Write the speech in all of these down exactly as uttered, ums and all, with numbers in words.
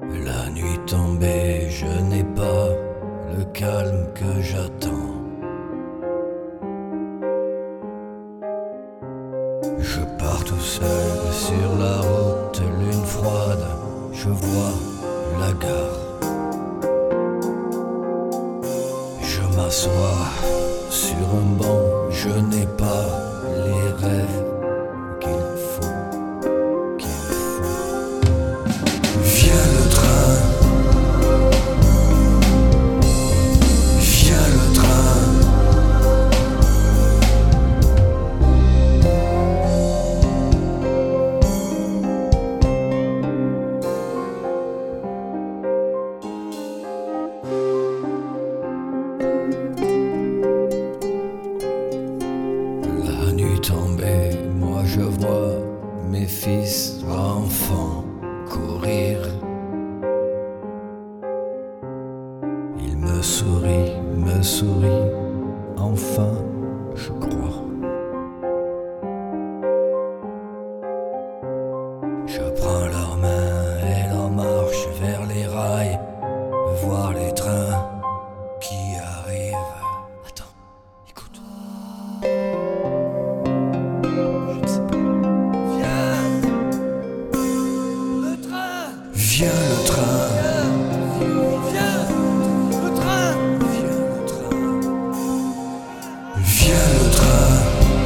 La nuit tombée, je n'ai pas le calme que j'attends. Je pars tout seul sur la route, lune froide, je vois la gare. Je m'assois sur un banc, je n'ai pas les rêves qu'il faut, qu'il faut. Viens le train, viens le train. La nuit tombée, moi je vois mes fils enfants courir. Ils me sourient, me sourient, enfin je crois. Je prends leurs mains et leur marche vers les rails, voir les trains qui arrivent. Attends, écoute. Je ne sais pas. Viens, le train. Viens le train. Viens, le train. Viens le train. Viens le train.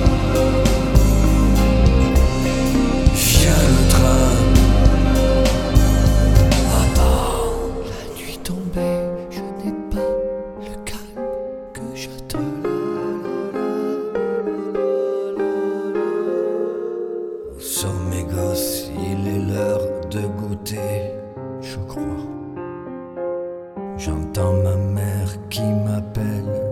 Viens le train. Attends. La nuit tombée, je n'ai pas le calme que j'attends. Où sont mes gosses? Il est l'heure de goûter, je crois. J'entends ma mère qui m'appelle.